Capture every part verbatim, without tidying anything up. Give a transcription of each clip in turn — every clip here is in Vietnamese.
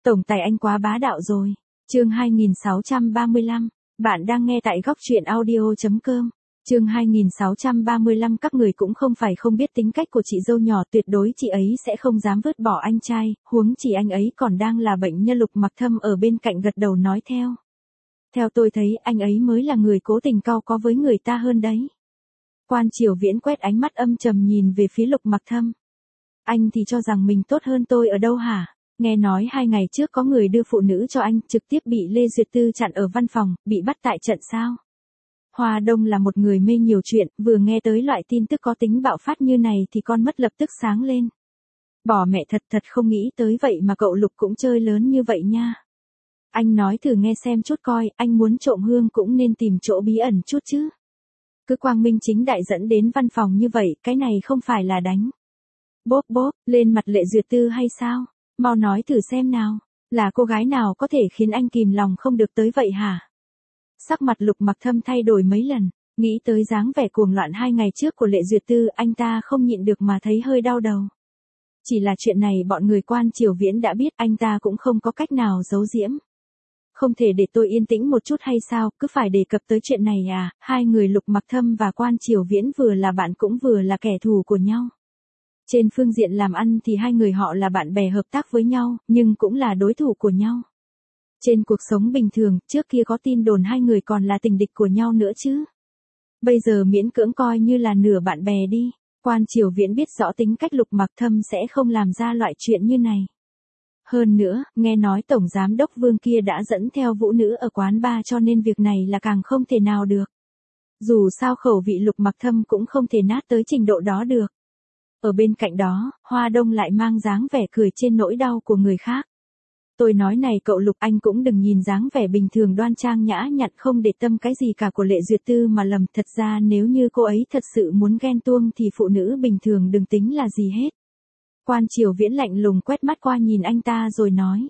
Tổng tài anh quá bá đạo rồi. Chương hai nghìn sáu trăm ba mươi lăm, bạn đang nghe tại góc truyện audio chấm com. Chương hai nghìn sáu trăm ba mươi lăm các người cũng không phải không biết tính cách của chị dâu nhỏ, tuyệt đối chị ấy sẽ không dám vứt bỏ anh trai, huống chỉ anh ấy còn đang là bệnh nhân. Lục Mặc Thâm ở bên cạnh gật đầu nói theo. Theo tôi thấy anh ấy mới là người cố tình cau có với người ta hơn đấy. Quan Triều Viễn quét ánh mắt âm trầm nhìn về phía Lục Mặc Thâm. Anh thì cho rằng mình tốt hơn tôi ở đâu hả? Nghe nói hai ngày trước có người đưa phụ nữ cho anh, trực tiếp bị Lê Duyệt Tư chặn ở văn phòng, bị bắt tại trận sao? Hoa Đông là một người mê nhiều chuyện, vừa nghe tới loại tin tức có tính bạo phát như này thì con mắt lập tức sáng lên. Bỏ mẹ, thật thật không nghĩ tới vậy mà cậu Lục cũng chơi lớn như vậy nha. Anh nói thử nghe xem chút coi, anh muốn trộm hương cũng nên tìm chỗ bí ẩn chút chứ. Cứ quang minh chính đại dẫn đến văn phòng như vậy, cái này không phải là đánh bốp bốp lên mặt Lệ Duyệt Tư hay sao? Mau nói thử xem nào, là cô gái nào có thể khiến anh kìm lòng không được tới vậy hả? Sắc mặt Lục Mặc Thâm thay đổi mấy lần, nghĩ tới dáng vẻ cuồng loạn hai ngày trước của Lệ Duyệt Tư, anh ta không nhịn được mà thấy hơi đau đầu. Chỉ là chuyện này bọn người Quan Triều Viễn đã biết, anh ta cũng không có cách nào giấu giếm. Không thể để tôi yên tĩnh một chút hay sao, cứ phải đề cập tới chuyện này à? Hai người Lục Mặc Thâm và Quan Triều Viễn vừa là bạn cũng vừa là kẻ thù của nhau. Trên phương diện làm ăn thì hai người họ là bạn bè hợp tác với nhau, nhưng cũng là đối thủ của nhau. Trên cuộc sống bình thường, trước kia có tin đồn hai người còn là tình địch của nhau nữa chứ. Bây giờ miễn cưỡng coi như là nửa bạn bè đi. Quan Triều Viễn biết rõ tính cách Lục Mặc Thâm sẽ không làm ra loại chuyện như này. Hơn nữa, nghe nói Tổng Giám đốc Vương kia đã dẫn theo vũ nữ ở quán bar, cho nên việc này là càng không thể nào được. Dù sao khẩu vị Lục Mặc Thâm cũng không thể nát tới trình độ đó được. Ở bên cạnh đó, Hoa Đông lại mang dáng vẻ cười trên nỗi đau của người khác. Tôi nói này cậu Lục, anh cũng đừng nhìn dáng vẻ bình thường đoan trang nhã nhặn không để tâm cái gì cả của Lệ Duyệt Tư mà lầm, thật ra nếu như cô ấy thật sự muốn ghen tuông thì phụ nữ bình thường đừng tính là gì hết. Quan Triều Viễn lạnh lùng quét mắt qua nhìn anh ta rồi nói.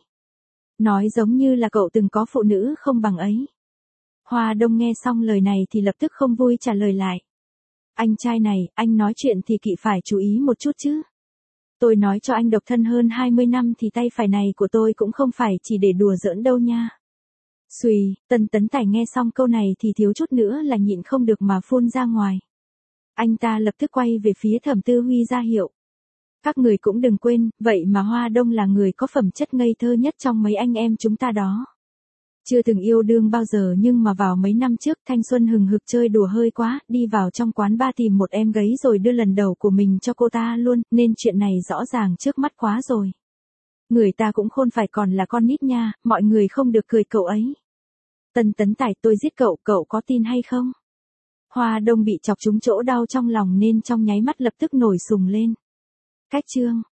Nói giống như là cậu từng có phụ nữ không bằng ấy. Hoa Đông nghe xong lời này thì lập tức không vui trả lời lại. Anh trai này, anh nói chuyện thì kỵ phải chú ý một chút chứ. Tôi nói cho anh độc thân hơn hai mươi năm thì tay phải này của tôi cũng không phải chỉ để đùa giỡn đâu nha. Xùy, Tần Tấn Tài nghe xong câu này thì thiếu chút nữa là nhịn không được mà phun ra ngoài. Anh ta lập tức quay về phía Thẩm Tư Huy ra hiệu. Các người cũng đừng quên, vậy mà Hoa Đông là người có phẩm chất ngây thơ nhất trong mấy anh em chúng ta đó. Chưa từng yêu đương bao giờ nhưng mà vào mấy năm trước thanh xuân hừng hực chơi đùa hơi quá, đi vào trong quán bar tìm một em gấy rồi đưa lần đầu của mình cho cô ta luôn, nên chuyện này rõ ràng trước mắt quá rồi. Người ta cũng khôn phải còn là con nít nha, mọi người không được cười cậu ấy. Tần Tấn Tài, tôi giết cậu, cậu có tin hay không? Hoa Đông bị chọc trúng chỗ đau trong lòng nên trong nháy mắt lập tức nổi sùng lên. Cách chương